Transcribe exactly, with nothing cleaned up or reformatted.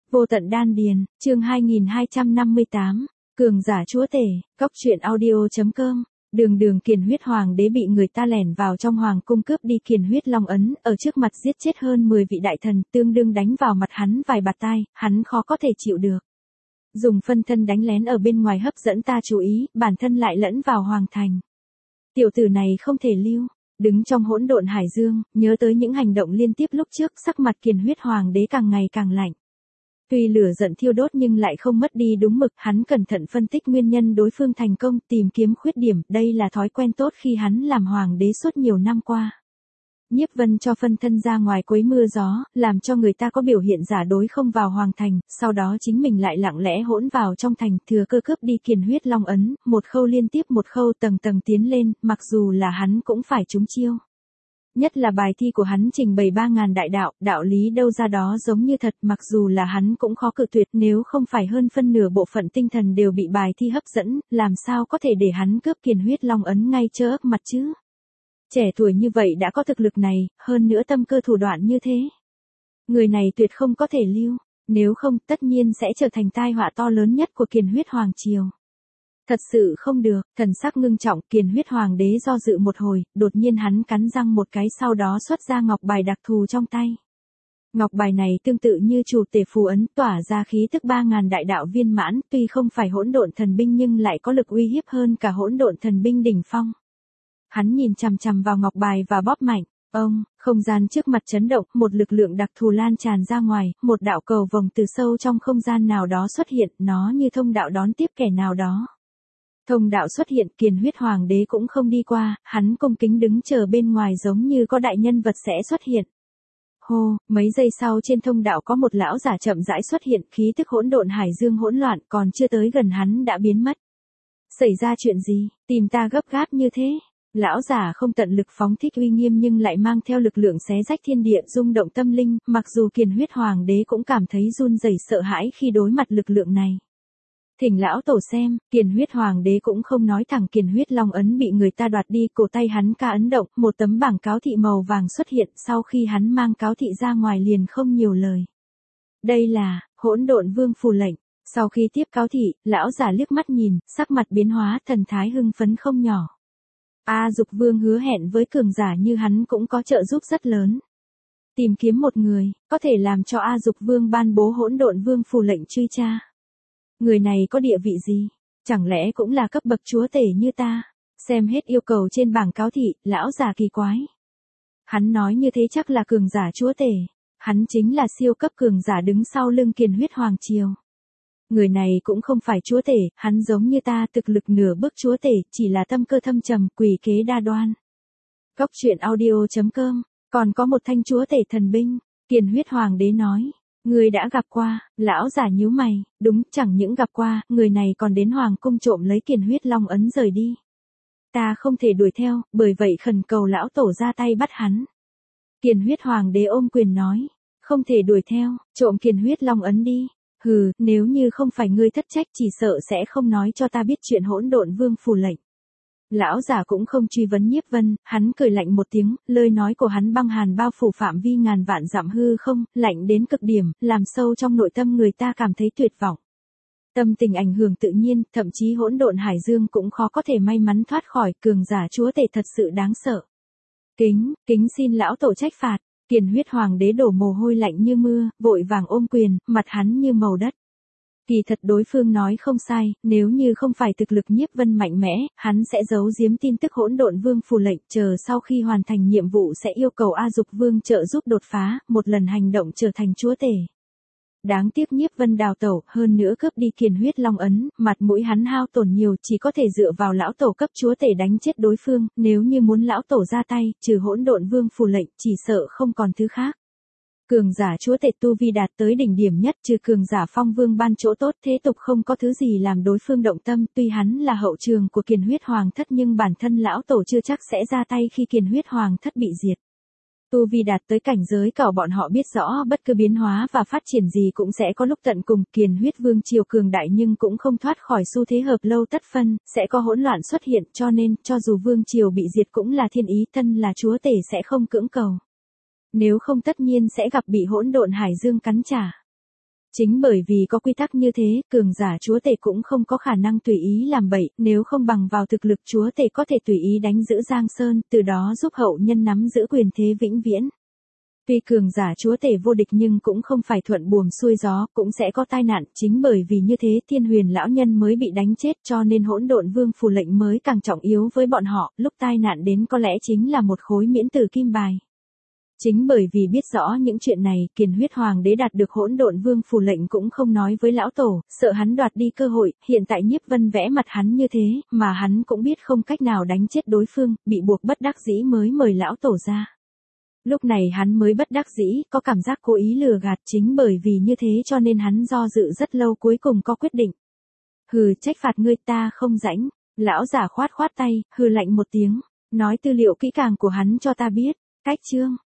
Vô tận đan điền, chương hai nghìn hai trăm năm mươi tám, cường giả chúa tể, cóc truyện audio.com. Đường đường Kiền huyết hoàng đế bị người ta lẻn vào trong hoàng cung cướp đi Kiền huyết long ấn, ở trước mặt giết chết hơn mười vị đại thần, tương đương đánh vào mặt hắn vài bạt tai, hắn khó có thể chịu được. Dùng phân thân đánh lén ở bên ngoài hấp dẫn ta chú ý, bản thân lại lẫn vào hoàng thành. Tiểu tử này không thể lưu. Đứng trong hỗn độn hải dương, nhớ tới những hành động liên tiếp lúc trước, sắc mặt Kiền huyết hoàng đế càng ngày càng lạnh. Tuy lửa giận thiêu đốt nhưng lại không mất đi đúng mực, hắn cẩn thận phân tích nguyên nhân đối phương thành công, tìm kiếm khuyết điểm, đây là thói quen tốt khi hắn làm hoàng đế suốt nhiều năm qua. Nhiếp Vân cho phân thân ra ngoài quấy mưa gió, làm cho người ta có biểu hiện giả đối không vào hoàng thành, sau đó chính mình lại lặng lẽ hỗn vào trong thành, thừa cơ cướp đi Kiền huyết long ấn, một khâu liên tiếp một khâu tầng tầng tiến lên, mặc dù là hắn cũng phải trúng chiêu. Nhất là bài thi của hắn trình bày ba ngàn đại đạo, đạo lý đâu ra đó giống như thật, mặc dù là hắn cũng khó cự tuyệt, nếu không phải hơn phân nửa bộ phận tinh thần đều bị bài thi hấp dẫn, làm sao có thể để hắn cướp Kiền huyết long ấn ngay trơ ấp mặt chứ. Trẻ tuổi như vậy đã có thực lực này, hơn nữa tâm cơ thủ đoạn như thế. Người này tuyệt không có thể lưu, nếu không tất nhiên sẽ trở thành tai họa to lớn nhất của Kiền huyết hoàng triều. Thật sự không được, thần sắc ngưng trọng, Kiền huyết hoàng đế do dự một hồi, đột nhiên hắn cắn răng một cái, sau đó xuất ra ngọc bài đặc thù trong tay. Ngọc bài này tương tự như chủ tể phù ấn, tỏa ra khí tức ba ngàn đại đạo viên mãn, tuy không phải hỗn độn thần binh nhưng lại có lực uy hiếp hơn cả hỗn độn thần binh đỉnh phong. Hắn nhìn chằm chằm vào ngọc bài và bóp mạnh, ông, không gian trước mặt chấn động, một lực lượng đặc thù lan tràn ra ngoài, một đạo cầu vồng từ sâu trong không gian nào đó xuất hiện, nó như thông đạo đón tiếp kẻ nào đó. Thông đạo xuất hiện, Kiền huyết hoàng đế cũng không đi qua, hắn cung kính đứng chờ bên ngoài giống như có đại nhân vật sẽ xuất hiện. Hô, mấy giây sau trên thông đạo có một lão giả chậm rãi xuất hiện, khí tức hỗn độn hải dương hỗn loạn, còn chưa tới gần hắn đã biến mất. Xảy ra chuyện gì, tìm ta gấp gáp như thế? Lão giả không tận lực phóng thích uy nghiêm nhưng lại mang theo lực lượng xé rách thiên địa, rung động tâm linh, mặc dù Kiền huyết hoàng đế cũng cảm thấy run rẩy sợ hãi khi đối mặt lực lượng này. Thỉnh lão tổ xem, Kiền huyết hoàng đế cũng không nói thẳng, Kiền huyết long ấn bị người ta đoạt đi, cổ tay hắn ca ấn động, một tấm bảng cáo thị màu vàng xuất hiện, sau khi hắn mang cáo thị ra ngoài liền không nhiều lời. Đây là hỗn độn vương phù lệnh. Sau khi tiếp cáo thị, lão giả liếc mắt nhìn, sắc mặt biến hóa, thần thái hưng phấn không nhỏ. A Dục Vương hứa hẹn với cường giả như hắn cũng có trợ giúp rất lớn. Tìm kiếm một người, có thể làm cho A Dục Vương ban bố hỗn độn vương phù lệnh truy tra. Người này có địa vị gì? Chẳng lẽ cũng là cấp bậc chúa tể như ta? Xem hết yêu cầu trên bảng cáo thị, lão già kỳ quái. Hắn nói như thế chắc là cường giả chúa tể. Hắn chính là siêu cấp cường giả đứng sau lưng Kiền huyết hoàng triều. Người này cũng không phải chúa tể, hắn giống như ta, thực lực nửa bước chúa tể, chỉ là tâm cơ thâm trầm, quỷ kế đa đoan. Cóc truyện audio.com, còn có một thanh chúa tể thần binh, Kiền huyết hoàng đế nói. Người đã gặp qua, lão giả nhíu mày, đúng, chẳng những gặp qua, người này còn đến hoàng cung trộm lấy Kiền huyết long ấn rời đi. Ta không thể đuổi theo, bởi vậy khẩn cầu lão tổ ra tay bắt hắn. Kiền huyết hoàng đế ôm quyền nói, không thể đuổi theo, trộm Kiền huyết long ấn đi. Hừ, nếu như không phải ngươi thất trách chỉ sợ sẽ không nói cho ta biết chuyện hỗn độn vương phù lệnh. Lão giả cũng không truy vấn Nhiếp Vân, hắn cười lạnh một tiếng, lời nói của hắn băng hàn bao phủ phạm vi ngàn vạn dặm hư không, lạnh đến cực điểm, làm sâu trong nội tâm người ta cảm thấy tuyệt vọng. Tâm tình ảnh hưởng tự nhiên, thậm chí hỗn độn hải dương cũng khó có thể may mắn thoát khỏi, cường giả chúa tể thật sự đáng sợ. Kính, kính xin lão tổ trách phạt. Kiền huyết hoàng đế đổ mồ hôi lạnh như mưa, vội vàng ôm quyền, mặt hắn như màu đất. Kỳ thật đối phương nói không sai, nếu như không phải thực lực Nhiếp Vân mạnh mẽ, hắn sẽ giấu giếm tin tức hỗn độn vương phù lệnh, chờ sau khi hoàn thành nhiệm vụ sẽ yêu cầu A Dục Vương trợ giúp đột phá, một lần hành động trở thành chúa tể. Đáng tiếc Nhiếp Vân đào tẩu, hơn nữa cướp đi Kiền huyết long ấn, mặt mũi hắn hao tổn nhiều, chỉ có thể dựa vào lão tổ cấp chúa tể đánh chết đối phương, nếu như muốn lão tổ ra tay, trừ hỗn độn vương phù lệnh, chỉ sợ không còn thứ khác. Cường giả chúa tể tu vi đạt tới đỉnh điểm nhất, trừ cường giả phong vương ban chỗ tốt, thế tục không có thứ gì làm đối phương động tâm, tuy hắn là hậu trường của Kiền huyết hoàng thất nhưng bản thân lão tổ chưa chắc sẽ ra tay khi Kiền huyết hoàng thất bị diệt. Tu vi đạt tới cảnh giới cỏ bọn họ biết rõ bất cứ biến hóa và phát triển gì cũng sẽ có lúc tận cùng, Kiền huyết vương triều cường đại nhưng cũng không thoát khỏi xu thế hợp lâu tất phân, sẽ có hỗn loạn xuất hiện, cho nên, cho dù vương triều bị diệt cũng là thiên ý, thân là chúa tể sẽ không cưỡng cầu. Nếu không tất nhiên sẽ gặp bị hỗn độn hải dương cắn trả. Chính bởi vì có quy tắc như thế, cường giả chúa tể cũng không có khả năng tùy ý làm bậy, nếu không bằng vào thực lực chúa tể có thể tùy ý đánh giữ Giang Sơn, từ đó giúp hậu nhân nắm giữ quyền thế vĩnh viễn. Tuy cường giả chúa tể vô địch nhưng cũng không phải thuận buồm xuôi gió, cũng sẽ có tai nạn, chính bởi vì như thế Thiên Huyền lão nhân mới bị đánh chết, cho nên Hỗn Độn Vương phù lệnh mới càng trọng yếu với bọn họ, lúc tai nạn đến có lẽ chính là một khối miễn tử kim bài. Chính bởi vì biết rõ những chuyện này, Kiền Huyết Hoàng đế đạt được Hỗn Độn Vương phù lệnh cũng không nói với lão tổ, sợ hắn đoạt đi cơ hội, hiện tại Nhiếp Vân vẽ mặt hắn như thế, mà hắn cũng biết không cách nào đánh chết đối phương, bị buộc bất đắc dĩ mới mời lão tổ ra. Lúc này hắn mới bất đắc dĩ, có cảm giác cố ý lừa gạt, chính bởi vì như thế cho nên hắn do dự rất lâu cuối cùng có quyết định. Hừ, trách phạt ngươi ta không rãnh, lão giả khoát khoát tay, hừ lạnh một tiếng, nói tư liệu kỹ càng của hắn cho ta biết, cách chương.